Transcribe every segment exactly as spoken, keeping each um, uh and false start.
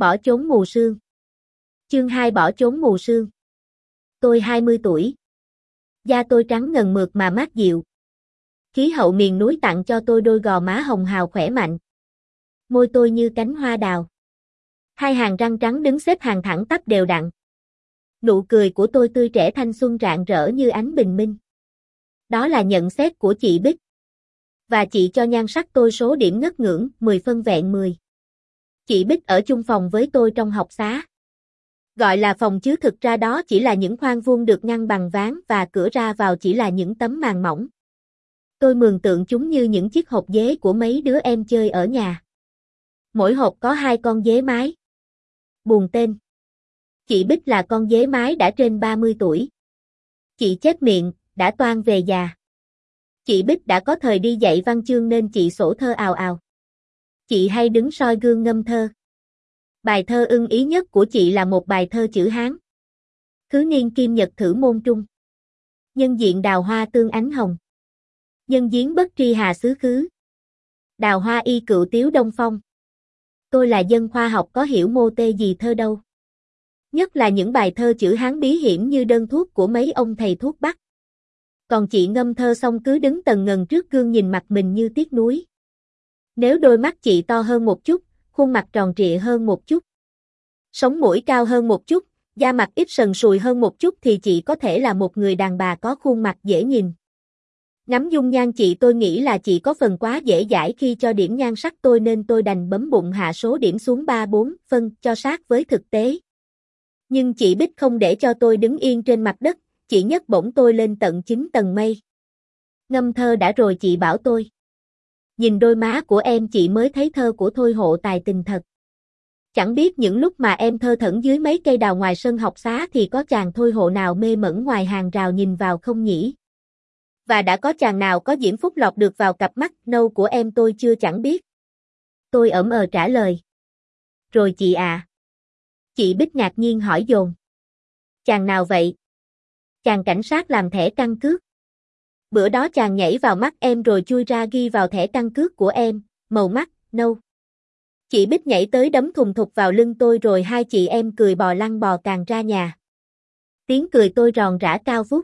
Bỏ chốn mù sương. Chương hai bỏ chốn mù sương. Tôi hai mươi tuổi. Da tôi trắng ngần mượt mà mát dịu. Khí hậu miền núi tặng cho tôi đôi gò má hồng hào khỏe mạnh. Môi tôi như cánh hoa đào. Hai hàng răng trắng đứng xếp hàng thẳng tắp đều đặn. Nụ cười của tôi tươi trẻ thanh xuân rạng rỡ như ánh bình minh. Đó là nhận xét của chị Bích. Và chị cho nhan sắc tôi số điểm ngất ngưỡng, mười phân vẹn mười. Chị Bích ở chung phòng với tôi trong học xá. Gọi là phòng chứ thực ra đó chỉ là những khoang vuông được ngăn bằng ván và cửa ra vào chỉ là những tấm màn mỏng. Tôi mường tượng chúng như những chiếc hộp dế của mấy đứa em chơi ở nhà. Mỗi hộp có hai con dế mái. Buồn tên. Chị Bích là con dế mái đã trên ba mươi tuổi. Chị chép miệng, đã toan về già. Chị Bích đã có thời đi dạy văn chương nên chị sổ thơ ào ào. Chị hay đứng soi gương ngâm thơ. Bài thơ ưng ý nhất của chị là một bài thơ chữ Hán. Khứ niên kim nhật thử môn trung. Nhân diện đào hoa tương ánh hồng. Nhân giếng bất tri hà xứ khứ. Đào hoa y cựu tiếu đông phong. Tôi là dân khoa học có hiểu mô tê gì thơ đâu. Nhất là những bài thơ chữ Hán bí hiểm như đơn thuốc của mấy ông thầy thuốc Bắc. Còn chị ngâm thơ xong cứ đứng tần ngần trước gương nhìn mặt mình như tiếc nuối. Nếu đôi mắt chị to hơn một chút, khuôn mặt tròn trịa hơn một chút, sống mũi cao hơn một chút, da mặt ít sần sùi hơn một chút thì chị có thể là một người đàn bà có khuôn mặt dễ nhìn. Ngắm dung nhan chị tôi nghĩ là chị có phần quá dễ dãi khi cho điểm nhan sắc tôi nên tôi đành bấm bụng hạ số điểm xuống ba bốn phân cho sát với thực tế. Nhưng chị Bích không để cho tôi đứng yên trên mặt đất, chị nhấc bổng tôi lên tận chín tầng mây. Ngâm thơ đã rồi chị bảo tôi. Nhìn đôi má của em chị mới thấy thơ của Thôi Hộ tài tình thật. Chẳng biết những lúc mà em thơ thẩn dưới mấy cây đào ngoài sân học xá thì có chàng Thôi Hộ nào mê mẩn ngoài hàng rào nhìn vào không nhỉ? Và đã có chàng nào có diễm phúc lọt được vào cặp mắt nâu của em tôi chưa chẳng biết. Tôi ậm ờ trả lời. Rồi chị à. Chị Bích ngạc nhiên hỏi dồn. Chàng nào vậy? Chàng cảnh sát làm thẻ căn cước. Bữa đó chàng nhảy vào mắt em rồi chui ra ghi vào thẻ căn cước của em, màu mắt, nâu. Chị Bích nhảy tới đấm thùng thục vào lưng tôi rồi hai chị em cười bò lăn bò càng ra nhà. Tiếng cười tôi ròn rã cao vút.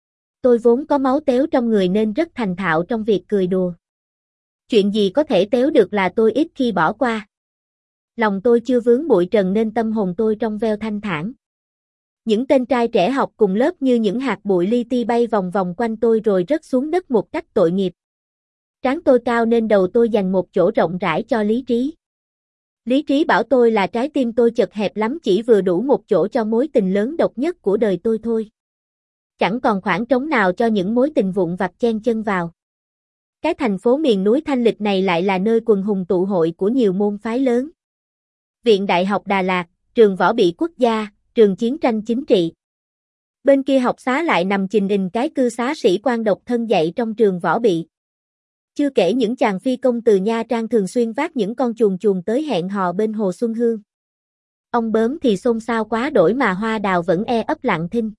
Tôi vốn có máu tếu trong người nên rất thành thạo trong việc cười đùa. Chuyện gì có thể tếu được là tôi ít khi bỏ qua. Lòng tôi chưa vướng bụi trần nên tâm hồn tôi trong veo thanh thản. Những tên trai trẻ học cùng lớp như những hạt bụi li ti bay vòng vòng quanh tôi rồi rớt xuống đất một cách tội nghiệp. Trán tôi cao nên đầu tôi dành một chỗ rộng rãi cho lý trí. Lý trí bảo tôi là trái tim tôi chật hẹp lắm chỉ vừa đủ một chỗ cho mối tình lớn độc nhất của đời tôi thôi. Chẳng còn khoảng trống nào cho những mối tình vụn vặt chen chân vào. Cái thành phố miền núi thanh lịch này lại là nơi quần hùng tụ hội của nhiều môn phái lớn. Viện Đại học Đà Lạt, trường Võ bị Quốc gia, trường Chiến tranh Chính trị. Bên kia học xá lại nằm chình ình cái cư xá sĩ quan độc thân dạy trong trường Võ bị. Chưa kể những chàng phi công từ Nha Trang thường xuyên vác những con chuồn chuồn tới hẹn hò bên Hồ Xuân Hương. Ông bướm thì xôn xao quá đổi mà hoa đào vẫn e ấp lặng thinh.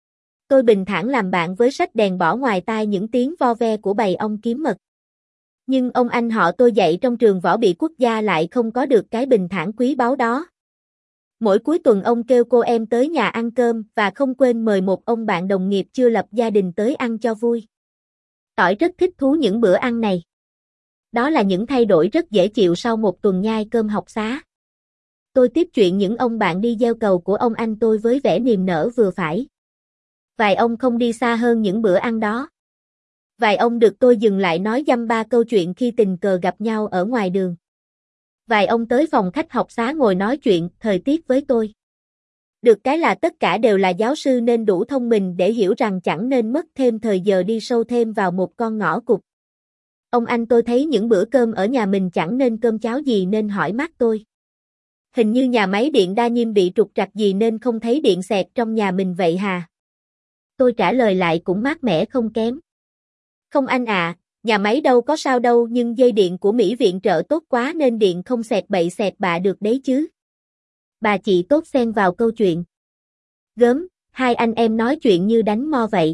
Tôi bình thản làm bạn với sách đèn bỏ ngoài tai những tiếng vo ve của bầy ong kiếm mật. Nhưng ông anh họ tôi dạy trong trường Võ bị Quốc gia lại không có được cái bình thản quý báu đó. Mỗi cuối tuần ông kêu cô em tới nhà ăn cơm và không quên mời một ông bạn đồng nghiệp chưa lập gia đình tới ăn cho vui. Tỏi rất thích thú những bữa ăn này. Đó là những thay đổi rất dễ chịu sau một tuần nhai cơm học xá. Tôi tiếp chuyện những ông bạn đi gieo cầu của ông anh tôi với vẻ niềm nở vừa phải. Vài ông không đi xa hơn những bữa ăn đó. Vài ông được tôi dừng lại nói dăm ba câu chuyện khi tình cờ gặp nhau ở ngoài đường. Vài ông tới phòng khách học xá ngồi nói chuyện thời tiết với tôi. Được cái là tất cả đều là giáo sư nên đủ thông minh để hiểu rằng chẳng nên mất thêm thời giờ đi sâu thêm vào một con ngõ cụt. Ông anh tôi thấy những bữa cơm ở nhà mình chẳng nên cơm cháo gì nên hỏi mát tôi. Hình như nhà máy điện Đa Nhiêm bị trục trặc gì nên không thấy điện xẹt trong nhà mình vậy hà? Tôi trả lời lại cũng mát mẻ không kém. Không anh à, nhà máy đâu có sao đâu nhưng dây điện của Mỹ viện trợ tốt quá nên điện không xẹt bậy xẹt bạ được đấy chứ. Bà chị tốt xen vào câu chuyện. Gớm, hai anh em nói chuyện như đánh mo vậy.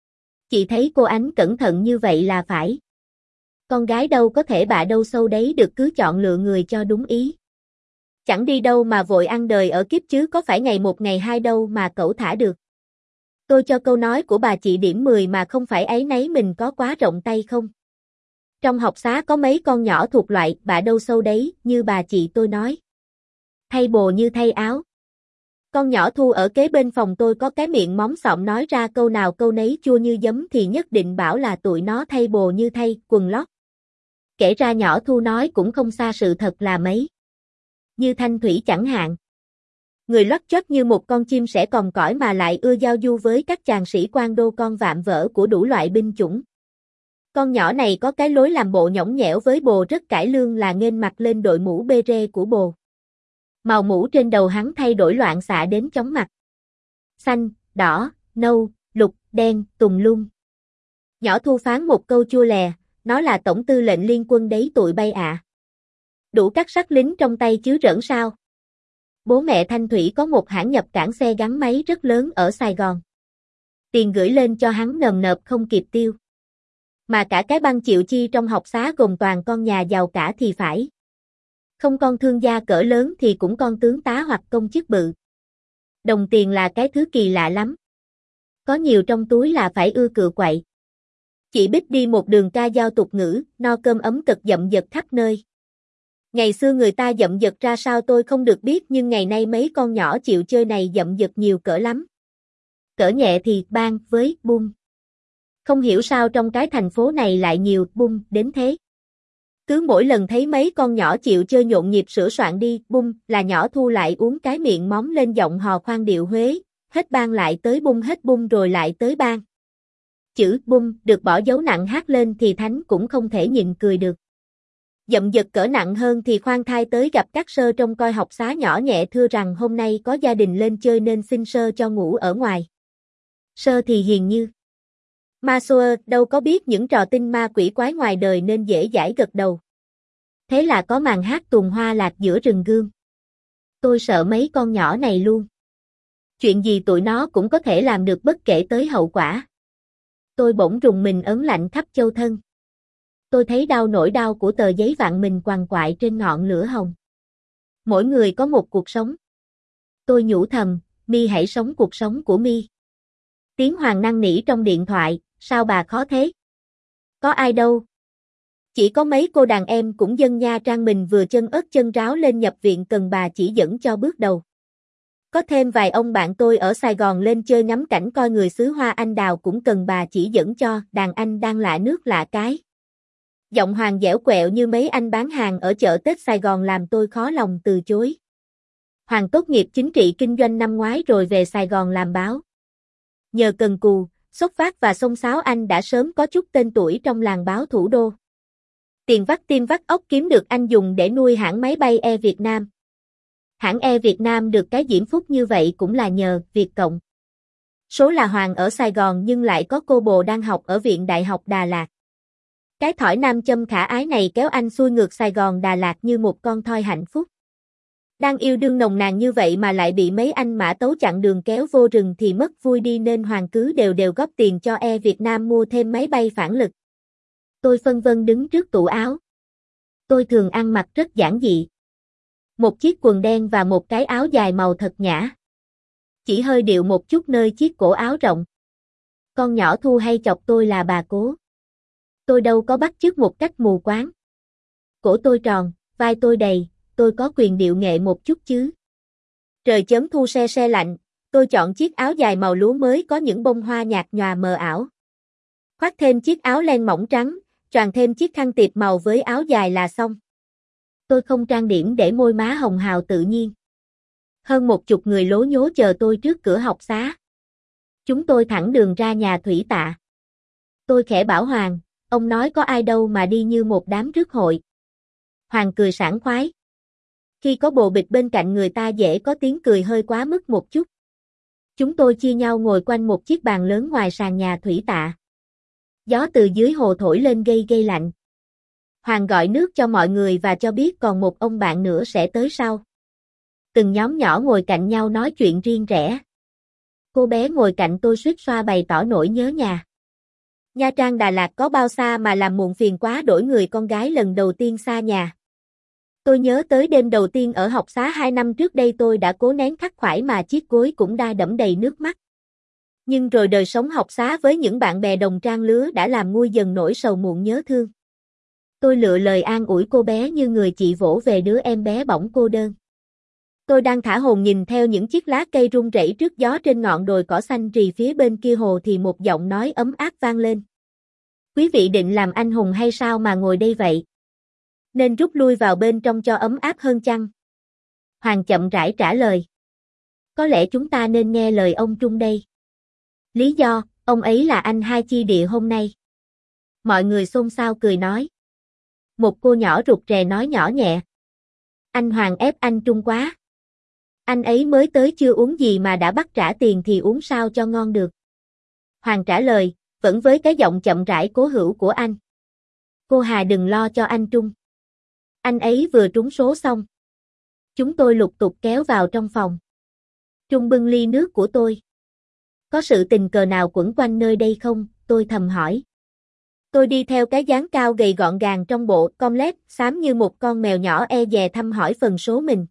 Chị thấy cô Ánh cẩn thận như vậy là phải. Con gái đâu có thể bạ đâu sâu đấy được cứ chọn lựa người cho đúng ý. Chẳng đi đâu mà vội ăn đời ở kiếp chứ có phải ngày một ngày hai đâu mà cẩu thả được. Tôi cho câu nói của bà chị điểm mười mà không phải áy náy mình có quá rộng tay không. Trong học xá có mấy con nhỏ thuộc loại bạ đâu sâu đấy, như bà chị tôi nói. Thay bồ như thay áo. Con nhỏ Thu ở kế bên phòng tôi có cái miệng móm xọm nói ra câu nào câu nấy chua như giấm thì nhất định bảo là tụi nó thay bồ như thay quần lót. Kể ra nhỏ Thu nói cũng không xa sự thật là mấy. Như Thanh Thủy chẳng hạn. Người loắt choắt như một con chim sẻ còm cõi mà lại ưa giao du với các chàng sĩ quan đô con vạm vỡ của đủ loại binh chủng. Con nhỏ này có cái lối làm bộ nhõng nhẽo với bồ rất cải lương là nghênh mặt lên đội mũ bê rê của bồ. Màu mũ trên đầu hắn thay đổi loạn xạ đến chóng mặt. Xanh, đỏ, nâu, lục, đen, tùm lum. Nhỏ Thu phán một câu chua lè, nó là tổng tư lệnh liên quân đấy tụi bay ạ. À. Đủ các sắc lính trong tay chứ rỡn sao. Bố mẹ Thanh Thủy có một hãng nhập cảng xe gắn máy rất lớn ở Sài Gòn. Tiền gửi lên cho hắn nờm nợp không kịp tiêu. Mà cả cái băng chịu chi trong học xá gồm toàn con nhà giàu cả thì phải. Không con thương gia cỡ lớn thì cũng con tướng tá hoặc công chức bự. Đồng tiền là cái thứ kỳ lạ lắm. Có nhiều trong túi là phải ưa cựa quậy. Chị Bích đi một đường ca dao tục ngữ, no cơm ấm cực dậm dật khắp nơi. Ngày xưa người ta dậm dật ra sao tôi không được biết nhưng ngày nay mấy con nhỏ chịu chơi này dậm dật nhiều cỡ lắm. Cỡ nhẹ thì bang với bum. Không hiểu sao trong cái thành phố này lại nhiều bum đến thế. Cứ mỗi lần thấy mấy con nhỏ chịu chơi nhộn nhịp sửa soạn đi bum là nhỏ Thu lại uống cái miệng móm lên giọng hò khoan điệu Huế, hết bang lại tới bum hết bum rồi lại tới bang. Chữ bum được bỏ dấu nặng hát lên thì Thánh cũng không thể nhịn cười được. Dậm dật cỡ nặng hơn thì khoan thai tới gặp các sơ trong coi học xá nhỏ nhẹ thưa rằng hôm nay có gia đình lên chơi nên xin sơ cho ngủ ở ngoài. Sơ thì hiền như ma xua đâu có biết những trò tinh ma quỷ quái ngoài đời nên dễ dãi gật đầu. Thế là có màn hát tuồng hoa lạc giữa rừng gương. Tôi sợ mấy con nhỏ này luôn. Chuyện gì tụi nó cũng có thể làm được bất kể tới hậu quả. Tôi bỗng rùng mình ớn lạnh khắp châu thân. Tôi thấy đau nỗi đau của tờ giấy vặn mình quằn quại trên ngọn lửa hồng. Mỗi người có một cuộc sống. Tôi nhủ thầm, Mi hãy sống cuộc sống của Mi. Tiếng Hoàng năn nỉ trong điện thoại, sao bà khó thế? Có ai đâu. Chỉ có mấy cô đàn em cũng dân Nha Trang mình vừa chân ớt chân ráo lên nhập viện cần bà chỉ dẫn cho bước đầu. Có thêm vài ông bạn tôi ở Sài Gòn lên chơi ngắm cảnh coi người xứ Hoa Anh Đào cũng cần bà chỉ dẫn cho, đàn anh đang lạ nước lạ cái. Giọng Hoàng dẻo quẹo như mấy anh bán hàng ở chợ Tết Sài Gòn làm tôi khó lòng từ chối. Hoàng tốt nghiệp chính trị kinh doanh năm ngoái rồi về Sài Gòn làm báo. Nhờ cần cù, sốt phát và xông xáo anh đã sớm có chút tên tuổi trong làng báo thủ đô. Tiền vắt tim vắt óc kiếm được anh dùng để nuôi hãng máy bay Air Việt Nam. Hãng Air Việt Nam được cái diễm phúc như vậy cũng là nhờ Việt Cộng. Số là Hoàng ở Sài Gòn nhưng lại có cô bồ đang học ở Viện Đại học Đà Lạt. Cái thỏi nam châm khả ái này kéo anh xuôi ngược Sài Gòn Đà Lạt như một con thoi hạnh phúc. Đang yêu đương nồng nàn như vậy mà lại bị mấy anh mã tấu chặn đường kéo vô rừng thì mất vui đi nên Hoàng cứ đều đều góp tiền cho Air Việt Nam mua thêm máy bay phản lực. Tôi phân vân đứng trước tủ áo. Tôi thường ăn mặc rất giản dị. Một chiếc quần đen và một cái áo dài màu thật nhã. Chỉ hơi điệu một chút nơi chiếc cổ áo rộng. Con nhỏ Thu hay chọc tôi là bà cố. Tôi đâu có bắt chước một cách mù quáng. Cổ tôi tròn, vai tôi đầy, tôi có quyền điệu nghệ một chút chứ. Trời chớm thu se se lạnh, tôi chọn chiếc áo dài màu lúa mới có những bông hoa nhạt nhòa mờ ảo. Khoác thêm chiếc áo len mỏng trắng, choàng thêm chiếc khăn tiệp màu với áo dài là xong. Tôi không trang điểm để môi má hồng hào tự nhiên. Hơn một chục người lố nhố chờ tôi trước cửa học xá. Chúng tôi thẳng đường ra nhà thủy tạ. Tôi khẽ bảo Hoàng, ông nói có ai đâu mà đi như một đám rước hội. Hoàng cười sảng khoái. Khi có bồ bịch bên cạnh người ta dễ có tiếng cười hơi quá mức một chút. Chúng tôi chia nhau ngồi quanh một chiếc bàn lớn ngoài sàn nhà thủy tạ. Gió từ dưới hồ thổi lên gây gây lạnh. Hoàng gọi nước cho mọi người và cho biết còn một ông bạn nữa sẽ tới sau. Từng nhóm nhỏ ngồi cạnh nhau nói chuyện riêng rẽ. Cô bé ngồi cạnh tôi suýt xoa bày tỏ nỗi nhớ nhà. Nha Trang Đà Lạt có bao xa mà làm muộn phiền quá đổi người con gái lần đầu tiên xa nhà. Tôi nhớ tới đêm đầu tiên ở học xá hai năm trước đây tôi đã cố nén khắc khoải mà chiếc gối cũng đã đẫm đầy nước mắt. Nhưng rồi đời sống học xá với những bạn bè đồng trang lứa đã làm nguôi dần nỗi sầu muộn nhớ thương. Tôi lựa lời an ủi cô bé như người chị vỗ về đứa em bé bỏng cô đơn. Tôi đang thả hồn nhìn theo những chiếc lá cây rung rẩy trước gió trên ngọn đồi cỏ xanh rì phía bên kia hồ thì một giọng nói ấm áp vang lên. Quý vị định làm anh hùng hay sao mà ngồi đây vậy? Nên rút lui vào bên trong cho ấm áp hơn chăng? Hoàng chậm rãi trả lời. Có lẽ chúng ta nên nghe lời ông Trung đây. Lý do, ông ấy là anh hai chi địa hôm nay. Mọi người xôn xao cười nói. Một cô nhỏ rụt rè nói nhỏ nhẹ. Anh Hoàng ép anh Trung quá. Anh ấy mới tới chưa uống gì mà đã bắt trả tiền thì uống sao cho ngon được. Hoàng trả lời, vẫn với cái giọng chậm rãi cố hữu của anh. Cô Hà đừng lo cho anh Trung. Anh ấy vừa trúng số xong. Chúng tôi lục tục kéo vào trong phòng. Trung bưng ly nước của tôi. Có sự tình cờ nào quẩn quanh nơi đây không? Tôi thầm hỏi. Tôi đi theo cái dáng cao gầy gọn gàng trong bộ comlet xám như một con mèo nhỏ e dè thăm hỏi phần số mình.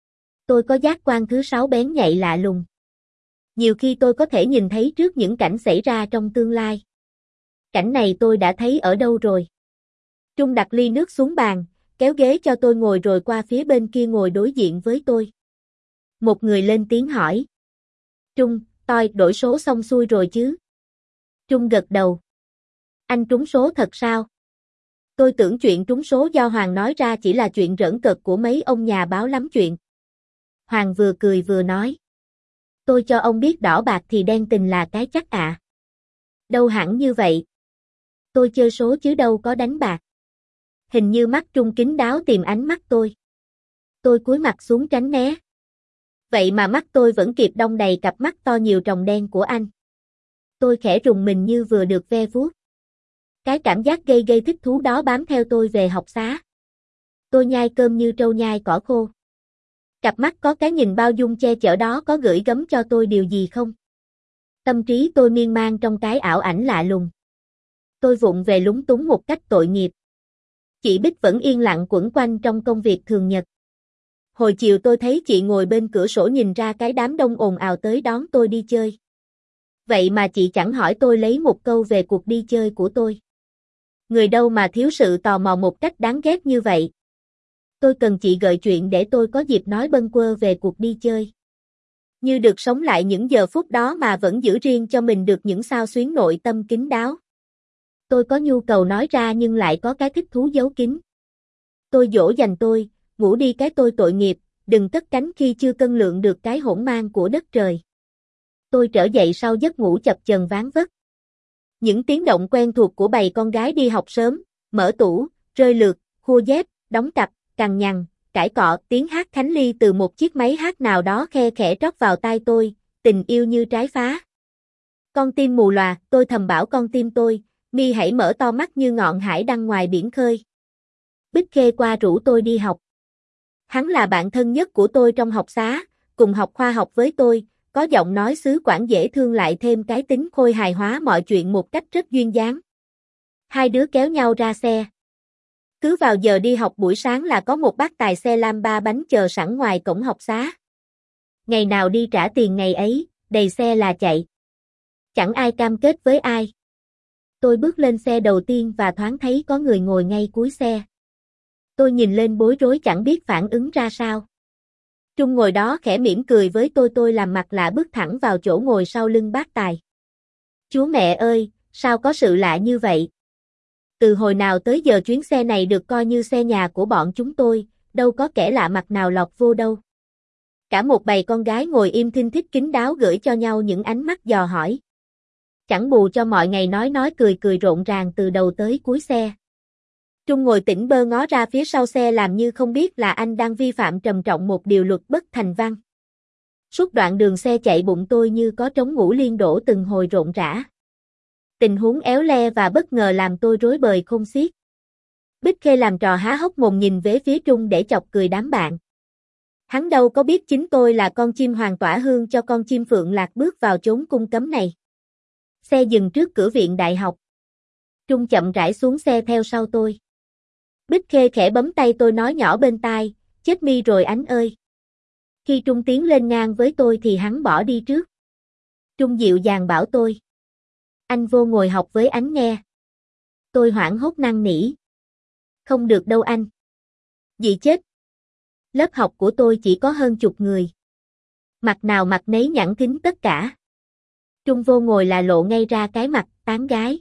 Tôi có giác quan thứ sáu bén nhạy lạ lùng. Nhiều khi tôi có thể nhìn thấy trước những cảnh xảy ra trong tương lai. Cảnh này tôi đã thấy ở đâu rồi? Trung đặt ly nước xuống bàn, kéo ghế cho tôi ngồi rồi qua phía bên kia ngồi đối diện với tôi. Một người lên tiếng hỏi. Trung, tôi đổi số xong xuôi rồi chứ? Trung gật đầu. Anh trúng số thật sao? Tôi tưởng chuyện trúng số do Hoàng nói ra chỉ là chuyện giỡn cợt của mấy ông nhà báo lắm chuyện. Hoàng vừa cười vừa nói. Tôi cho ông biết đỏ bạc thì đen tình là cái chắc ạ. À. Đâu hẳn như vậy. Tôi chơi số chứ đâu có đánh bạc. Hình như mắt Trung kín đáo tìm ánh mắt tôi. Tôi cúi mặt xuống tránh né. Vậy mà mắt tôi vẫn kịp đong đầy cặp mắt to nhiều tròng đen của anh. Tôi khẽ rùng mình như vừa được ve vuốt. Cái cảm giác gây gây thích thú đó bám theo tôi về học xá. Tôi nhai cơm như trâu nhai cỏ khô. Cặp mắt có cái nhìn bao dung che chở đó có gửi gắm cho tôi điều gì không? Tâm trí tôi miên man trong cái ảo ảnh lạ lùng. Tôi vụng về lúng túng một cách tội nghiệp. Chị Bích vẫn yên lặng quẩn quanh trong công việc thường nhật. Hồi chiều tôi thấy chị ngồi bên cửa sổ nhìn ra cái đám đông ồn ào tới đón tôi đi chơi. Vậy mà chị chẳng hỏi tôi lấy một câu về cuộc đi chơi của tôi. Người đâu mà thiếu sự tò mò một cách đáng ghét như vậy. Tôi cần chị gợi chuyện để tôi có dịp nói bâng quơ về cuộc đi chơi. Như được sống lại những giờ phút đó mà vẫn giữ riêng cho mình được những xao xuyến nội tâm kín đáo. Tôi có nhu cầu nói ra nhưng lại có cái thích thú giấu kín. Tôi dỗ dành tôi, ngủ đi cái tôi tội nghiệp, đừng cất cánh khi chưa cân lượng được cái hỗn mang của đất trời. Tôi trở dậy sau giấc ngủ chập chờn ván vất. Những tiếng động quen thuộc của bầy con gái đi học sớm, mở tủ, rơi lượt, khua dép, đóng cặp, cằn nhằn, cãi cọ, tiếng hát Khánh Ly từ một chiếc máy hát nào đó khe khẽ trót vào tai tôi, tình yêu như trái phá. Con tim mù lòa, tôi thầm bảo con tim tôi, mi hãy mở to mắt như ngọn hải đăng ngoài biển khơi. Bích Khê qua rủ tôi đi học. Hắn là bạn thân nhất của tôi trong học xá, cùng học khoa học với tôi, có giọng nói xứ Quảng dễ thương lại thêm cái tính khôi hài hóa mọi chuyện một cách rất duyên dáng. Hai đứa kéo nhau ra xe. Cứ vào giờ đi học buổi sáng là có một bác tài xe lam ba bánh chờ sẵn ngoài cổng học xá. Ngày nào đi trả tiền ngày ấy, đầy xe là chạy. Chẳng ai cam kết với ai. Tôi bước lên xe đầu tiên và thoáng thấy có người ngồi ngay cuối xe. Tôi nhìn lên bối rối chẳng biết phản ứng ra sao. Trung ngồi đó khẽ mỉm cười với tôi tôi làm mặt lạ bước thẳng vào chỗ ngồi sau lưng bác tài. Chúa mẹ ơi, sao có sự lạ như vậy? Từ hồi nào tới giờ chuyến xe này được coi như xe nhà của bọn chúng tôi, đâu có kẻ lạ mặt nào lọt vô đâu. Cả một bầy con gái ngồi im thinh thích kín đáo gửi cho nhau những ánh mắt dò hỏi. Chẳng bù cho mọi ngày nói nói cười cười rộn ràng từ đầu tới cuối xe. Trung ngồi tỉnh bơ ngó ra phía sau xe làm như không biết là anh đang vi phạm trầm trọng một điều luật bất thành văn. Suốt đoạn đường xe chạy bụng tôi như có trống ngủ liên đổ từng hồi rộn rã. Tình huống éo le và bất ngờ làm tôi rối bời khôn xiết. Bích Khê làm trò há hốc mồm nhìn về phía Trung để chọc cười đám bạn. Hắn đâu có biết chính tôi là con chim hoàng tỏa hương cho con chim phượng lạc bước vào chốn cung cấm này. Xe dừng trước cửa viện đại học. Trung chậm rãi xuống xe theo sau tôi. Bích Khê khẽ bấm tay tôi nói nhỏ bên tai, chết mi rồi anh ơi. Khi Trung tiến lên ngang với tôi thì hắn bỏ đi trước. Trung dịu dàng bảo tôi. Anh vô ngồi học với anh nghe. Tôi hoảng hốt năn nỉ. Không được đâu anh. Dị chết. Lớp học của tôi chỉ có hơn chục người. Mặt nào mặt nấy nhẵn thính tất cả. Trung vô ngồi là lộ ngay ra cái mặt tán gái.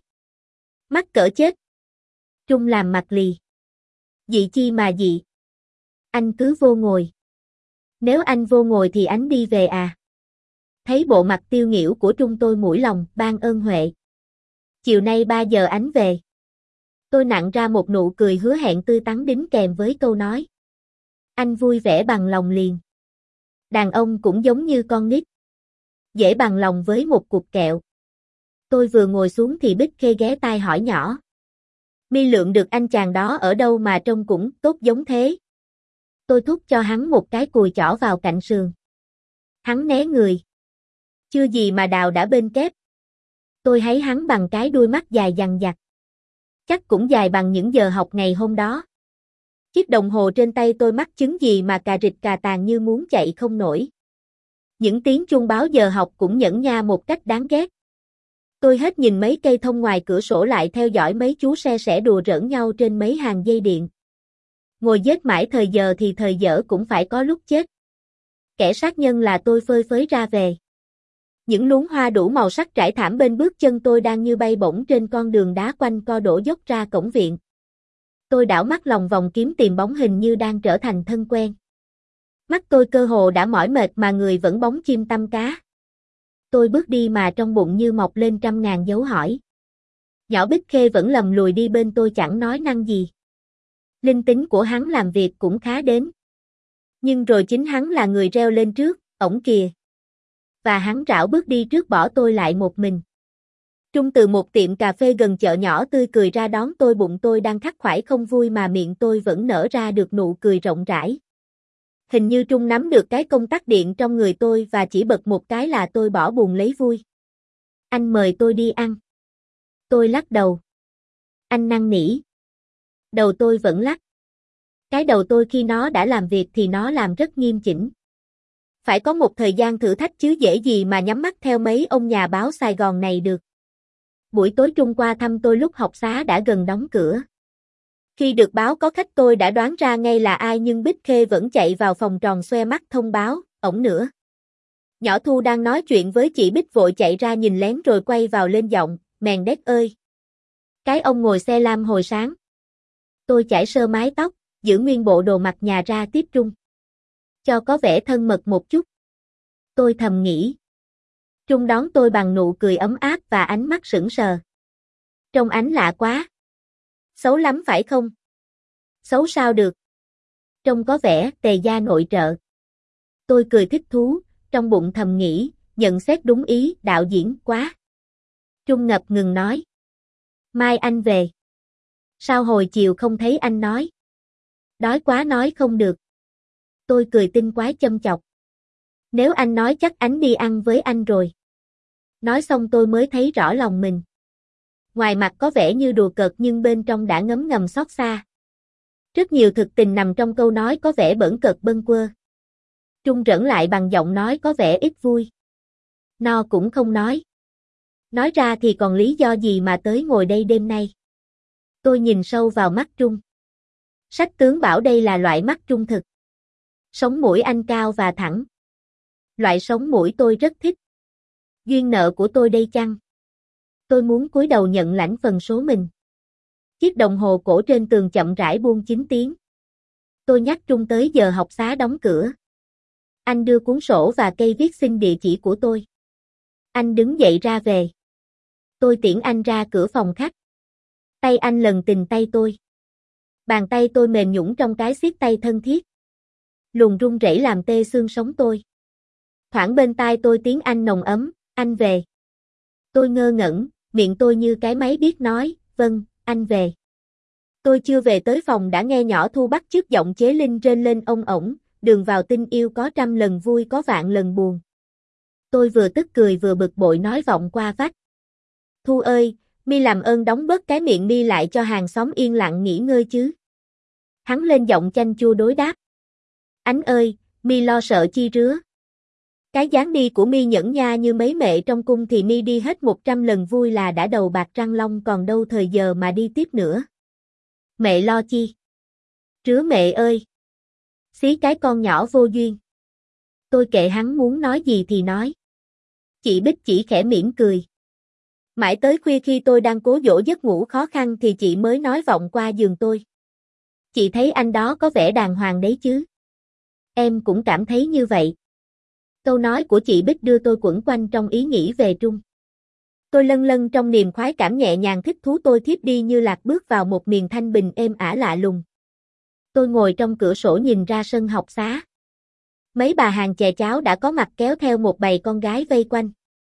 Mắc cỡ chết. Trung làm mặt lì. Dị chi mà dị. Anh cứ vô ngồi. Nếu anh vô ngồi thì anh đi về à? Thấy bộ mặt tiêu nghỉu của Trung tôi mũi lòng, ban ơn Huệ. Chiều nay ba giờ anh về. Tôi nặn ra một nụ cười hứa hẹn tươi tắn đính kèm với câu nói. Anh vui vẻ bằng lòng liền. Đàn ông cũng giống như con nít. Dễ bằng lòng với một cục kẹo. Tôi vừa ngồi xuống thì Bích Khê ghé tai hỏi nhỏ. Mi Lượng được anh chàng đó ở đâu mà trông cũng tốt giống thế. Tôi thúc cho hắn một cái cùi chỏ vào cạnh sườn. Hắn né người. Chưa gì mà đào đã bên kép. Tôi thấy hắn bằng cái đuôi mắt dài dằng dặc. Chắc cũng dài bằng những giờ học ngày hôm đó. Chiếc đồng hồ trên tay tôi mắc chứng gì mà cà rịch cà tàn như muốn chạy không nổi. Những tiếng chuông báo giờ học cũng nhẫn nha một cách đáng ghét. Tôi hết nhìn mấy cây thông ngoài cửa sổ lại theo dõi mấy chú xe sẻ đùa giỡn nhau trên mấy hàng dây điện. Ngồi giết mãi thời giờ thì thời dở cũng phải có lúc chết. Kẻ sát nhân là tôi phơi phới ra về. Những luống hoa đủ màu sắc trải thảm bên bước chân tôi đang như bay bổng trên con đường đá quanh co đổ dốc ra cổng viện. Tôi đảo mắt lòng vòng kiếm tìm bóng hình như đang trở thành thân quen. Mắt tôi cơ hồ đã mỏi mệt mà người vẫn bóng chim tăm cá. Tôi bước đi mà trong bụng như mọc lên trăm ngàn dấu hỏi. Nhỏ Bích Khê vẫn lầm lùi đi bên tôi chẳng nói năng gì. Linh tính của hắn làm việc cũng khá đến. Nhưng rồi chính hắn là người reo lên trước, ổng kìa. Và hắn rảo bước đi trước bỏ tôi lại một mình. Trung từ một tiệm cà phê gần chợ nhỏ tươi cười ra đón tôi, bụng tôi đang khắc khoải không vui mà miệng tôi vẫn nở ra được nụ cười rộng rãi. Hình như Trung nắm được cái công tắc điện trong người tôi và chỉ bật một cái là tôi bỏ buồn lấy vui. Anh mời tôi đi ăn. Tôi lắc đầu. Anh năn nỉ. Đầu tôi vẫn lắc. Cái đầu tôi khi nó đã làm việc thì nó làm rất nghiêm chỉnh. Phải có một thời gian thử thách chứ dễ gì mà nhắm mắt theo mấy ông nhà báo Sài Gòn này được. Buổi tối Trung qua thăm tôi lúc học xá đã gần đóng cửa. Khi được báo có khách tôi đã đoán ra ngay là ai, nhưng Bích Khê vẫn chạy vào phòng tròn xoe mắt thông báo, ổng nữa. Nhỏ Thu đang nói chuyện với chị Bích vội chạy ra nhìn lén rồi quay vào lên giọng, mèn đét ơi. Cái ông ngồi xe lam hồi sáng. Tôi chải sơ mái tóc, giữ nguyên bộ đồ mặc nhà ra tiếp Trung. Cho có vẻ thân mật một chút. Tôi thầm nghĩ. Trung đón tôi bằng nụ cười ấm áp và ánh mắt sững sờ. Trông ánh lạ quá. Xấu lắm phải không? Xấu sao được? Trông có vẻ tề gia nội trợ. Tôi cười thích thú, trong bụng thầm nghĩ, nhận xét đúng ý, đạo diễn quá. Trung ngập ngừng nói. Mai anh về. Sao hồi chiều không thấy anh nói? Đói quá nói không được. Tôi cười tinh quái châm chọc. Nếu anh nói chắc anh đi ăn với anh rồi. Nói xong tôi mới thấy rõ lòng mình. Ngoài mặt có vẻ như đùa cợt nhưng bên trong đã ngấm ngầm xót xa. Rất nhiều thực tình nằm trong câu nói có vẻ bỡn cợt bâng quơ. Trung rỡn lại bằng giọng nói có vẻ ít vui. No cũng không nói. Nói ra thì còn lý do gì mà tới ngồi đây đêm nay. Tôi nhìn sâu vào mắt Trung. Sách tướng bảo đây là loại mắt trung thực. Sống mũi anh cao và thẳng. Loại sống mũi tôi rất thích. Duyên nợ của tôi đây chăng? Tôi muốn cúi đầu nhận lãnh phần số mình. Chiếc đồng hồ cổ trên tường chậm rãi buông chín tiếng. Tôi nhắc Trung tới giờ học xá đóng cửa. Anh đưa cuốn sổ và cây viết xin địa chỉ của tôi. Anh đứng dậy ra về. Tôi tiễn anh ra cửa phòng khách. Tay anh lần tình tay tôi. Bàn tay tôi mềm nhũn trong cái siết tay thân thiết. Luồn run rẩy làm tê xương sống tôi. Thoảng bên tai tôi tiếng Anh nồng ấm, anh về. Tôi ngơ ngẩn, miệng tôi như cái máy biết nói, vâng, anh về. Tôi chưa về tới phòng đã nghe nhỏ Thu bắt chước giọng chế linh rên lên ông ổng, đường vào tình yêu có trăm lần vui có vạn lần buồn. Tôi vừa tức cười vừa bực bội nói vọng qua vách. Thu ơi, mi làm ơn đóng bớt cái miệng mi lại cho hàng xóm yên lặng nghỉ ngơi chứ. Hắn lên giọng chanh chua đối đáp. Ánh ơi, mi lo sợ chi rứa. Cái dáng đi của mi nhẫn nha như mấy mẹ trong cung thì mi đi hết một trăm lần vui là đã đầu bạc răng long còn đâu thời giờ mà đi tiếp nữa. Mẹ lo chi? Rứa mẹ ơi! Xí cái con nhỏ vô duyên. Tôi kệ hắn muốn nói gì thì nói. Chị Bích chỉ khẽ mỉm cười. Mãi tới khuya khi tôi đang cố dỗ giấc ngủ khó khăn thì chị mới nói vọng qua giường tôi. Chị thấy anh đó có vẻ đàng hoàng đấy chứ? Em cũng cảm thấy như vậy. Câu nói của chị Bích đưa tôi quẩn quanh trong ý nghĩ về Trung. Tôi lân lân trong niềm khoái cảm nhẹ nhàng thích thú tôi thiếp đi như lạc bước vào một miền thanh bình êm ả lạ lùng. Tôi ngồi trong cửa sổ nhìn ra sân học xá. Mấy bà hàng chè cháo đã có mặt kéo theo một bầy con gái vây quanh.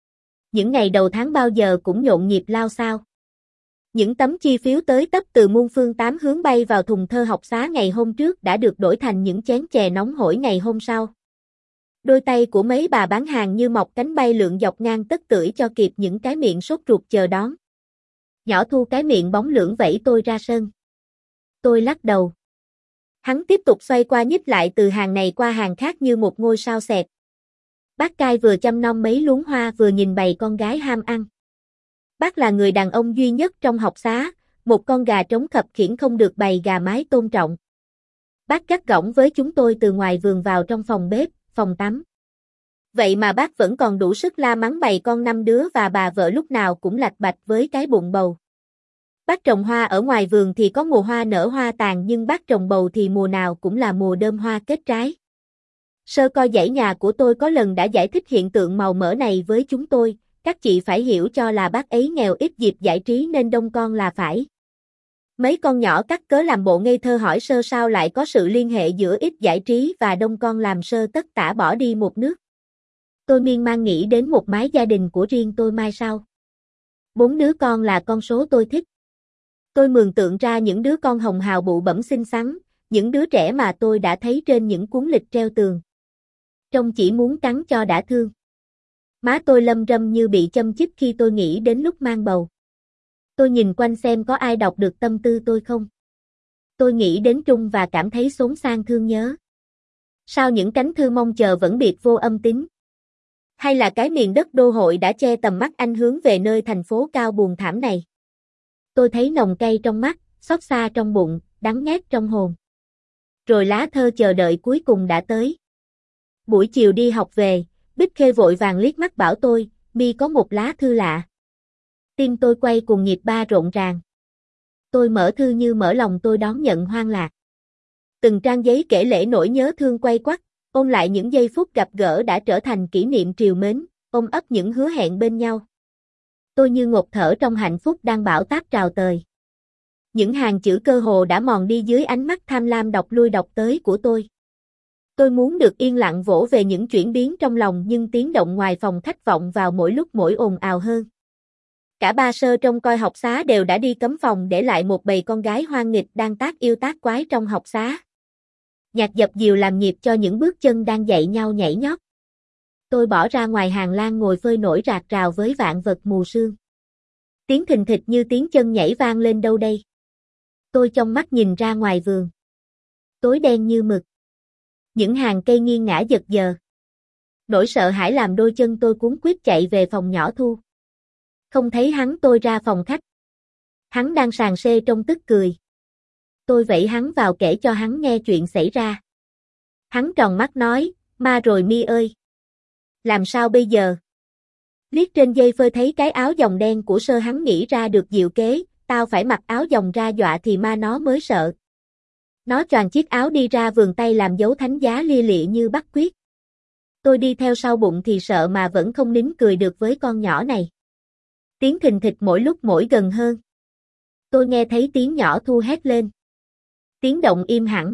Những ngày đầu tháng bao giờ cũng nhộn nhịp lao xao. Những tấm chi phiếu tới tấp từ muôn phương tám hướng bay vào thùng thơ học xá ngày hôm trước đã được đổi thành những chén chè nóng hổi ngày hôm sau. Đôi tay của mấy bà bán hàng như mọc cánh bay lượn dọc ngang tất tưởi cho kịp những cái miệng sốt ruột chờ đón. Nhỏ Thu cái miệng bóng lưỡng vẫy tôi ra sân. Tôi lắc đầu. Hắn tiếp tục xoay qua nhích lại từ hàng này qua hàng khác như một ngôi sao xẹt. Bác Cai vừa chăm nom mấy luống hoa vừa nhìn bầy con gái ham ăn. Bác là người đàn ông duy nhất trong học xá, một con gà trống khập khiễng không được bầy gà mái tôn trọng. Bác gắt gỏng với chúng tôi từ ngoài vườn vào trong phòng bếp, phòng tắm. Vậy mà bác vẫn còn đủ sức la mắng bầy con năm đứa và bà vợ lúc nào cũng lạch bạch với cái bụng bầu. Bác trồng hoa ở ngoài vườn thì có mùa hoa nở hoa tàn nhưng bác trồng bầu thì mùa nào cũng là mùa đơm hoa kết trái. Sơ coi dãy nhà của tôi có lần đã giải thích hiện tượng màu mỡ này với chúng tôi, các chị phải hiểu cho là bác ấy nghèo ít dịp giải trí nên đông con là phải. Mấy con nhỏ cắt cớ làm bộ ngây thơ hỏi Sơ sao lại có sự liên hệ giữa ít giải trí và đông con làm Sơ tất tả bỏ đi một nước. Tôi miên man nghĩ đến một mái gia đình của riêng tôi mai sau. Bốn đứa con là con số tôi thích. Tôi mường tượng ra những đứa con hồng hào bụ bẫm xinh xắn, những đứa trẻ mà tôi đã thấy trên những cuốn lịch treo tường. Trông chỉ muốn cắn cho đã thương. Má tôi lâm râm như bị châm chích khi tôi nghĩ đến lúc mang bầu. Tôi nhìn quanh xem có ai đọc được tâm tư tôi không. Tôi nghĩ đến Trung và cảm thấy xốn sang thương nhớ. Sao những cánh thư mong chờ vẫn biệt vô âm tín? Hay là cái miền đất đô hội đã che tầm mắt anh hướng về nơi thành phố cao buồn thảm này? Tôi thấy nồng cay trong mắt, xót xa trong bụng, đắng ngắt trong hồn. Rồi lá thơ chờ đợi cuối cùng đã tới. Buổi chiều đi học về, Bích Khê vội vàng liếc mắt bảo tôi, mi có một lá thư lạ. Tim tôi quay cùng nhịp ba rộn ràng. Tôi mở thư như mở lòng tôi đón nhận hoang lạc. Từng trang giấy kể lể nỗi nhớ thương quay quắt, ôn lại những giây phút gặp gỡ đã trở thành kỷ niệm trìu mến, ôm ấp những hứa hẹn bên nhau. Tôi như ngột thở trong hạnh phúc đang bão táp trào tời. Những hàng chữ cơ hồ đã mòn đi dưới ánh mắt tham lam đọc lui đọc tới của tôi. Tôi muốn được yên lặng vỗ về những chuyển biến trong lòng nhưng tiếng động ngoài phòng khách vọng vào mỗi lúc mỗi ồn ào hơn. Cả ba Sơ trông coi học xá đều đã đi cấm phòng để lại một bầy con gái hoang nghịch đang tác yêu tác quái trong học xá. Nhạc dập dìu làm nhịp cho những bước chân đang dạy nhau nhảy nhót. Tôi bỏ ra ngoài hàng lan ngồi phơi nổi rạc rào với vạn vật mù sương. Tiếng thình thịch như tiếng chân nhảy vang lên đâu đây. Tôi trong mắt nhìn ra ngoài vườn. Tối đen như mực. Những hàng cây nghiêng ngã giật giờ. Nỗi sợ hãi làm đôi chân tôi cuống quýt chạy về phòng nhỏ Thu. Không thấy hắn tôi ra phòng khách. Hắn đang sàn xê trong tức cười. Tôi vẫy hắn vào kể cho hắn nghe chuyện xảy ra. Hắn tròn mắt nói, ma rồi mi ơi. Làm sao bây giờ? Liếc trên dây phơi thấy cái áo dòng đen của Sơ hắn nghĩ ra được diệu kế, tao phải mặc áo dòng ra dọa thì ma nó mới sợ. Nó choàng chiếc áo đi ra vườn tay làm dấu thánh giá lia lịa như bắt quyết. Tôi đi theo sau bụng thì sợ mà vẫn không nín cười được với con nhỏ này. Tiếng thình thịch mỗi lúc mỗi gần hơn. Tôi nghe thấy tiếng nhỏ Thu hét lên. Tiếng động im hẳn.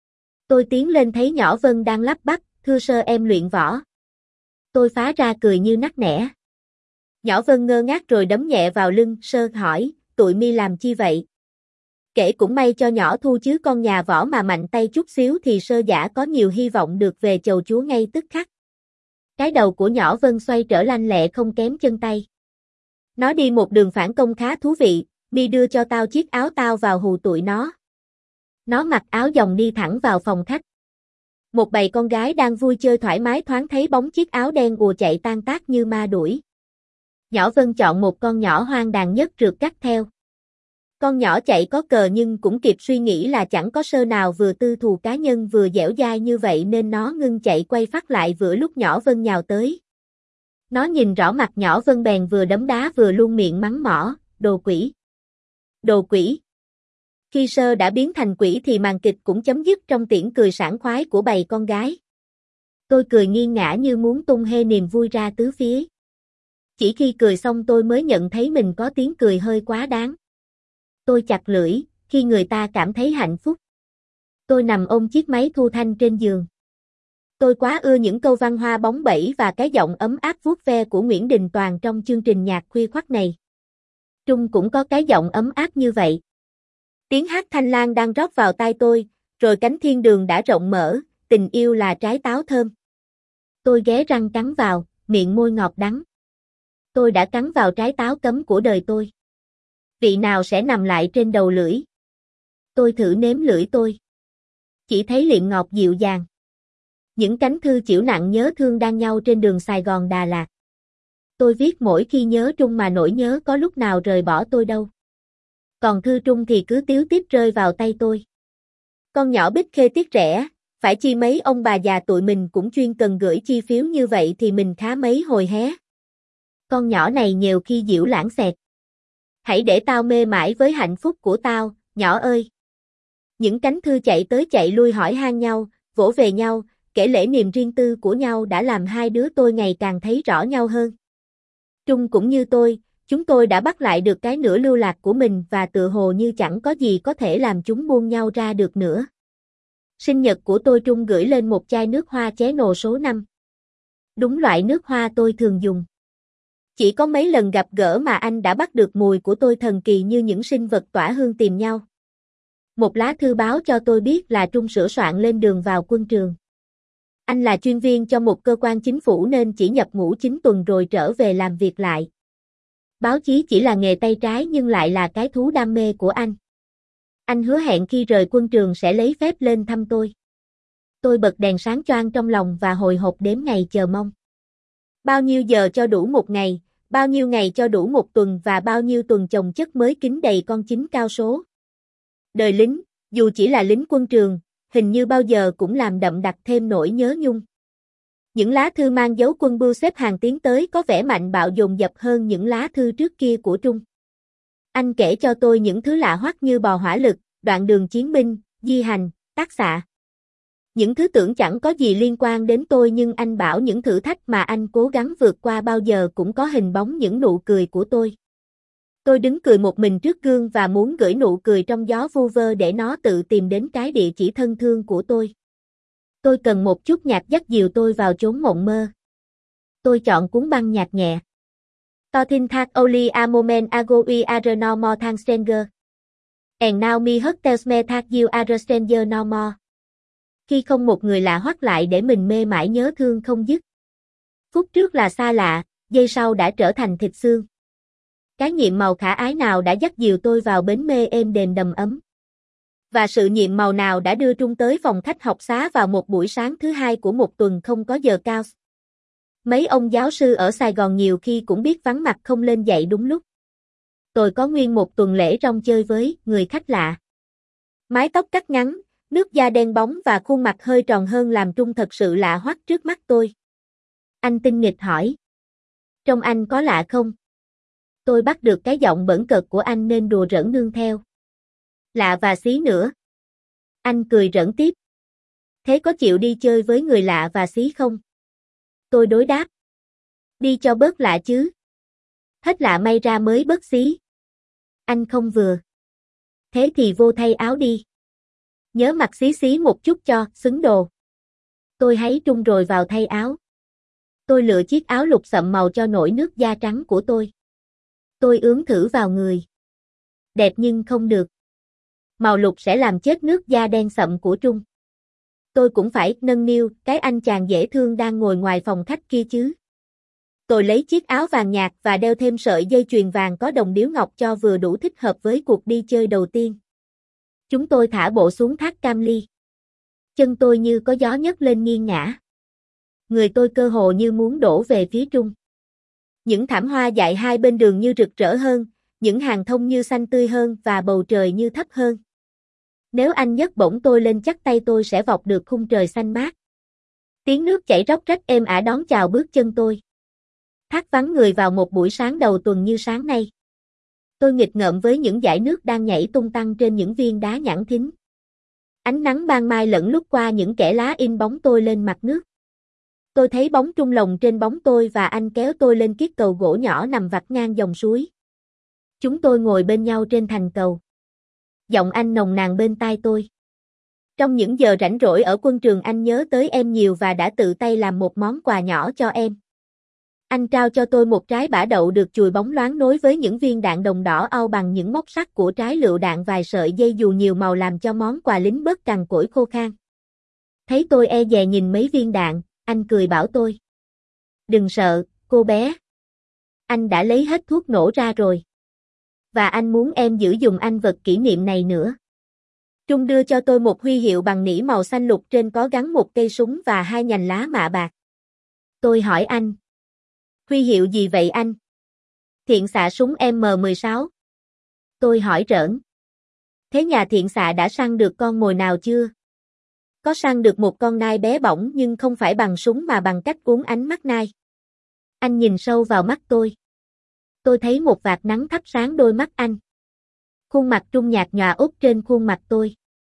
Tôi tiến lên thấy nhỏ Vân đang lắp bắp, thưa Sơ em luyện võ. Tôi phá ra cười như nắc nẻ. Nhỏ Vân ngơ ngác rồi đấm nhẹ vào lưng, Sơ hỏi, tụi mi làm chi vậy? Kể cũng may cho nhỏ Thu chứ con nhà võ mà mạnh tay chút xíu thì Sơ giả có nhiều hy vọng được về chầu chúa ngay tức khắc. Cái đầu của nhỏ Vân xoay trở lanh lẹ không kém chân tay. Nó đi một đường phản công khá thú vị, mi đưa cho tao chiếc áo tao vào hù tụi nó. Nó mặc áo dòng đi thẳng vào phòng khách. Một bầy con gái đang vui chơi thoải mái thoáng thấy bóng chiếc áo đen ùa chạy tan tác như ma đuổi. Nhỏ Vân chọn một con nhỏ hoang đàn nhất rượt cắt theo. Con nhỏ chạy có cờ nhưng cũng kịp suy nghĩ là chẳng có sơ nào vừa tư thù cá nhân vừa dẻo dai như vậy nên nó ngưng chạy quay phát lại vừa lúc nhỏ Vân nhào tới. Nó nhìn rõ mặt nhỏ Vân bèn vừa đấm đá vừa luôn miệng mắng mỏ, đồ quỷ. Đồ quỷ. Khi sơ đã biến thành quỷ thì màn kịch cũng chấm dứt trong tiếng cười sảng khoái của bầy con gái. Tôi cười nghiêng ngã như muốn tung hê niềm vui ra tứ phía. Chỉ khi cười xong tôi mới nhận thấy mình có tiếng cười hơi quá đáng. Tôi chặt lưỡi, khi người ta cảm thấy hạnh phúc. Tôi nằm ôm chiếc máy thu thanh trên giường. Tôi quá ưa những câu văn hoa bóng bẩy và cái giọng ấm áp vuốt ve của Nguyễn Đình Toàn trong chương trình nhạc khuya khoắt này. Trung cũng có cái giọng ấm áp như vậy. Tiếng hát thanh lang đang rót vào tai tôi, rồi cánh thiên đường đã rộng mở, tình yêu là trái táo thơm. Tôi ghé răng cắn vào, miệng môi ngọt đắng. Tôi đã cắn vào trái táo cấm của đời tôi. Vị nào sẽ nằm lại trên đầu lưỡi? Tôi thử nếm lưỡi tôi. Chỉ thấy liệm ngọt dịu dàng. Những cánh thư chịu nặng nhớ thương đang nhau trên đường Sài Gòn Đà Lạt. Tôi viết mỗi khi nhớ Trung mà nỗi nhớ có lúc nào rời bỏ tôi đâu. Còn thư Trung thì cứ tíu tiếp rơi vào tay tôi. Con nhỏ Bích Khê tiếc rẻ, phải chi mấy ông bà già tụi mình cũng chuyên cần gửi chi phiếu như vậy thì mình khá mấy hồi hé. Con nhỏ này nhiều khi diễu lãng xẹt. Hãy để tao mê mãi với hạnh phúc của tao, nhỏ ơi. Những cánh thư chạy tới chạy lui hỏi han nhau, vỗ về nhau, kể lể niềm riêng tư của nhau đã làm hai đứa tôi ngày càng thấy rõ nhau hơn. Trung cũng như tôi, chúng tôi đã bắt lại được cái nửa lưu lạc của mình và tựa hồ như chẳng có gì có thể làm chúng buông nhau ra được nữa. Sinh nhật của tôi Trung gửi lên một chai nước hoa ché nồ số năm. Đúng loại nước hoa tôi thường dùng. Chỉ có mấy lần gặp gỡ mà anh đã bắt được mùi của tôi thần kỳ như những sinh vật tỏa hương tìm nhau. Một lá thư báo cho tôi biết là Trung sửa soạn lên đường vào quân trường. Anh là chuyên viên cho một cơ quan chính phủ nên chỉ nhập ngũ chín tuần rồi trở về làm việc lại. Báo chí chỉ là nghề tay trái nhưng lại là cái thú đam mê của anh. Anh hứa hẹn khi rời quân trường sẽ lấy phép lên thăm tôi. Tôi bật đèn sáng choang trong lòng và hồi hộp đếm ngày chờ mong. Bao nhiêu giờ cho đủ một ngày, bao nhiêu ngày cho đủ một tuần và bao nhiêu tuần chồng chất mới kín đầy con chín cao số. Đời lính, dù chỉ là lính quân trường, hình như bao giờ cũng làm đậm đặc thêm nỗi nhớ nhung. Những lá thư mang dấu quân bưu xếp hàng tiến tới có vẻ mạnh bạo dồn dập hơn những lá thư trước kia của Trung. Anh kể cho tôi những thứ lạ hoắc như bò hỏa lực, đoạn đường chiến binh, di hành, tác xạ. Những thứ tưởng chẳng có gì liên quan đến tôi nhưng anh bảo những thử thách mà anh cố gắng vượt qua bao giờ cũng có hình bóng những nụ cười của tôi. Tôi đứng cười một mình trước gương và muốn gửi nụ cười trong gió vu vơ để nó tự tìm đến cái địa chỉ thân thương của tôi. Tôi cần một chút nhạc dắt dìu tôi vào chốn mộng mơ. Tôi chọn cuốn băng nhạc nhẹ. To thin thác only a moment ago we are no more than stranger. And now me hurt tells me that you are a stranger no more. Khi không một người lạ hoắc lại để mình mê mãi nhớ thương không dứt. Phút trước là xa lạ, giây sau đã trở thành thịt xương. Cái nhiệm màu khả ái nào đã dắt dìu tôi vào bến mê êm đềm đầm ấm. Và sự nhiệm màu nào đã đưa Trung tới phòng khách học xá vào một buổi sáng thứ hai của một tuần không có giờ cao. Mấy ông giáo sư ở Sài Gòn nhiều khi cũng biết vắng mặt không lên dạy đúng lúc. Tôi có nguyên một tuần lễ rong chơi với người khách lạ. Mái tóc cắt ngắn, nước da đen bóng và khuôn mặt hơi tròn hơn làm Trung thật sự lạ hoắc trước mắt tôi. Anh tinh nghịch hỏi. Trông anh có lạ không? Tôi bắt được cái giọng bẩn cợt của anh nên đùa giỡn nương theo. Lạ và xí nữa. Anh cười giỡn tiếp. Thế có chịu đi chơi với người lạ và xí không? Tôi đối đáp. Đi cho bớt lạ chứ. Hết lạ may ra mới bớt xí. Anh không vừa. Thế thì vô thay áo đi. Nhớ mặc xí xí một chút cho, xứng đồ. Tôi háy Trung rồi vào thay áo. Tôi lựa chiếc áo lục sậm màu cho nổi nước da trắng của tôi. Tôi ướm thử vào người. Đẹp nhưng không được. Màu lục sẽ làm chết nước da đen sậm của Trung. Tôi cũng phải nâng niu cái anh chàng dễ thương đang ngồi ngoài phòng khách kia chứ. Tôi lấy chiếc áo vàng nhạt và đeo thêm sợi dây chuyền vàng có đồng điếu ngọc cho vừa đủ thích hợp với cuộc đi chơi đầu tiên. Chúng tôi thả bộ xuống thác Cam Ly. Chân tôi như có gió nhấc lên nghiêng ngã. Người tôi cơ hồ như muốn đổ về phía trung. Những thảm hoa dại hai bên đường như rực rỡ hơn, những hàng thông như xanh tươi hơn và bầu trời như thấp hơn. Nếu anh nhấc bổng tôi lên chắc tay tôi sẽ vọt được khung trời xanh mát. Tiếng nước chảy róc rách êm ả đón chào bước chân tôi. Thác vắng người vào một buổi sáng đầu tuần như sáng nay. Tôi nghịch ngợm với những dải nước đang nhảy tung tăng trên những viên đá nhẵn thính. Ánh nắng ban mai lẫn lút qua những kẽ lá in bóng tôi lên mặt nước. Tôi thấy bóng trung lồng trên bóng tôi và anh kéo tôi lên chiếc cầu gỗ nhỏ nằm vặt ngang dòng suối. Chúng tôi ngồi bên nhau trên thành cầu. Giọng anh nồng nàn bên tai tôi. Trong những giờ rảnh rỗi ở quân trường anh nhớ tới em nhiều và đã tự tay làm một món quà nhỏ cho em. Anh trao cho tôi một trái bả đậu được chùi bóng loáng nối với những viên đạn đồng đỏ au bằng những móc sắt của trái lựu đạn vài sợi dây dù nhiều màu làm cho món quà lính bớt cằn cỗi khô khan. Thấy tôi e dè nhìn mấy viên đạn, anh cười bảo tôi. Đừng sợ, cô bé. Anh đã lấy hết thuốc nổ ra rồi. Và anh muốn em giữ dùng anh vật kỷ niệm này nữa. Trung đưa cho tôi một huy hiệu bằng nỉ màu xanh lục trên có gắn một cây súng và hai nhành lá mạ bạc. Tôi hỏi anh. Huy hiệu gì vậy anh? Thiện xạ súng M mười sáu. Tôi hỏi rỡn. Thế nhà thiện xạ đã săn được con mồi nào chưa? Có săn được một con nai bé bỏng nhưng không phải bằng súng mà bằng cách uốn ánh mắt nai. Anh nhìn sâu vào mắt tôi. Tôi thấy một vạt nắng thắp sáng đôi mắt anh. Khuôn mặt Trung nhạt nhòa úp trên khuôn mặt tôi.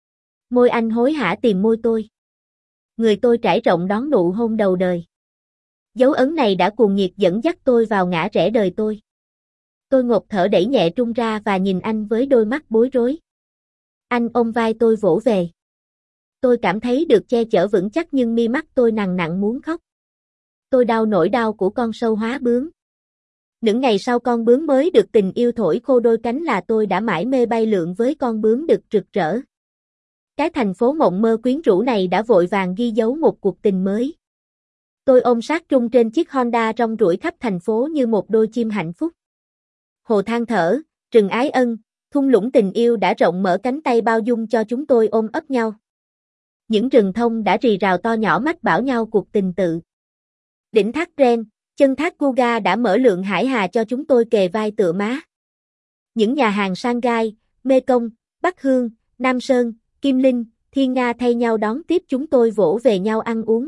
Môi anh hối hả tìm môi tôi. Người tôi trải rộng đón nụ hôn đầu đời. Dấu ấn này đã cuồng nhiệt dẫn dắt tôi vào ngã rẽ đời tôi. Tôi ngột thở đẩy nhẹ Trung ra và nhìn anh với đôi mắt bối rối. Anh ôm vai tôi vỗ về. Tôi cảm thấy được che chở vững chắc nhưng mi mắt tôi nặng nặng muốn khóc. Tôi đau nỗi đau của con sâu hóa bướm. Những ngày sau con bướm mới được tình yêu thổi khô đôi cánh là tôi đã mải mê bay lượn với con bướm đực rực rỡ. Cái thành phố mộng mơ quyến rũ này đã vội vàng ghi dấu một cuộc tình mới. Tôi ôm sát Trung trên chiếc Honda rong ruổi khắp thành phố như một đôi chim hạnh phúc. Hồ than thở, rừng ái ân, thung lũng tình yêu đã rộng mở cánh tay bao dung cho chúng tôi ôm ấp nhau. Những rừng thông đã rì rào to nhỏ mách bảo nhau cuộc tình tự. Đỉnh thác Ren, chân thác Kuga đã mở lượng hải hà cho chúng tôi kề vai tựa má. Những nhà hàng Shanghai, Mekong, Bắc Hương, Nam Sơn, Kim Linh, Thiên Nga thay nhau đón tiếp chúng tôi vỗ về nhau ăn uống.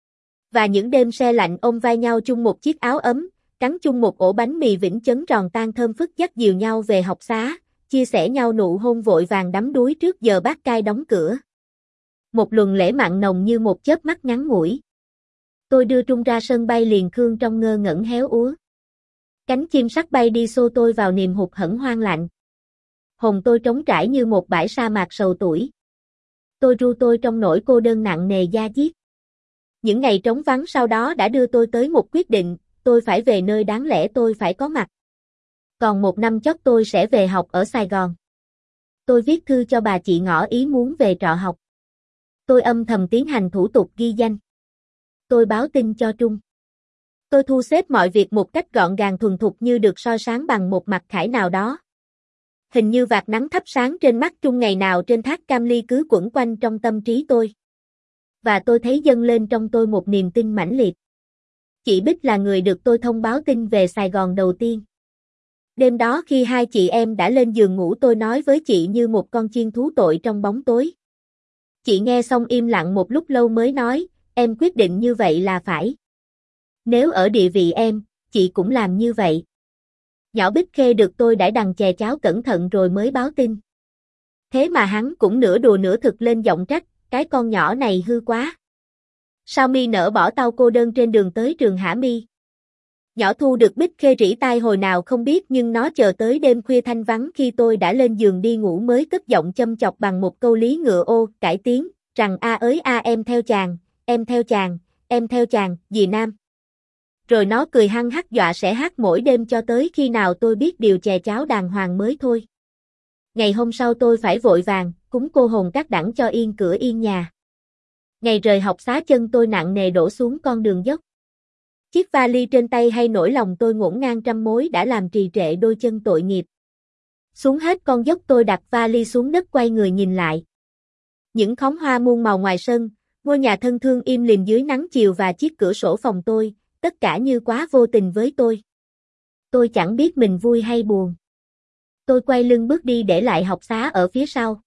Và những đêm se lạnh ôm vai nhau chung một chiếc áo ấm, cắn chung một ổ bánh mì Vĩnh Chấn tròn tan thơm phức dắt dìu nhau về học xá, chia sẻ nhau nụ hôn vội vàng đắm đuối trước giờ bát cai đóng cửa. Một luồng lễ mặn nồng như một chớp mắt ngắn ngủi. Tôi đưa Trung ra sân bay liền khương trong ngơ ngẩn héo úa. Cánh chim sắt bay đi xô tôi vào niềm hụt hẫng hoang lạnh. Hồn tôi trống trải như một bãi sa mạc sầu tuổi. Tôi ru tôi trong nỗi cô đơn nặng nề da diết. Những ngày trống vắng sau đó đã đưa tôi tới một quyết định, tôi phải về nơi đáng lẽ tôi phải có mặt. Còn một năm chót tôi sẽ về học ở Sài Gòn. Tôi viết thư cho bà chị ngỏ ý muốn về trọ học. Tôi âm thầm tiến hành thủ tục ghi danh. Tôi báo tin cho Trung. Tôi thu xếp mọi việc một cách gọn gàng thuần thục như được soi sáng bằng một mặt khải nào đó. Hình như vạt nắng thắp sáng trên mắt Trung ngày nào trên thác Cam Ly cứ quẩn quanh trong tâm trí tôi. Và tôi thấy dâng lên trong tôi một niềm tin mãnh liệt. Chị Bích là người được tôi thông báo tin về Sài Gòn đầu tiên. Đêm đó khi hai chị em đã lên giường ngủ tôi nói với chị như một con chiên thú tội trong bóng tối. Chị nghe xong im lặng một lúc lâu mới nói, em quyết định như vậy là phải. Nếu ở địa vị em, chị cũng làm như vậy. Nhỏ Bích Khê được tôi đãi đằng chè cháo cẩn thận rồi mới báo tin. Thế mà hắn cũng nửa đùa nửa thực lên giọng trách, cái con nhỏ này hư quá. Sao mi nỡ bỏ tao cô đơn trên đường tới trường hả mi? Nhỏ Thu được Bích Khê rỉ tai hồi nào không biết nhưng nó chờ tới đêm khuya thanh vắng khi tôi đã lên giường đi ngủ mới cất giọng châm chọc bằng một câu lý ngựa ô, cải tiếng, rằng a ới a em theo chàng, em theo chàng, em theo chàng, dì Nam. Rồi nó cười hăng hắc dọa sẽ hát mỗi đêm cho tới khi nào tôi biết điều chè cháo đàng hoàng mới thôi. Ngày hôm sau tôi phải vội vàng, cúng cô hồn các đẳng cho yên cửa yên nhà. Ngày rời học xá chân tôi nặng nề đổ xuống con đường dốc. Chiếc vali trên tay hay nỗi lòng tôi ngổn ngang trăm mối đã làm trì trệ đôi chân tội nghiệp. Xuống hết con dốc tôi đặt vali xuống đất quay người nhìn lại. Những khóm hoa muôn màu ngoài sân, ngôi nhà thân thương im lìm dưới nắng chiều và chiếc cửa sổ phòng tôi, tất cả như quá vô tình với tôi. Tôi chẳng biết mình vui hay buồn. Tôi quay lưng bước đi để lại học xá ở phía sau.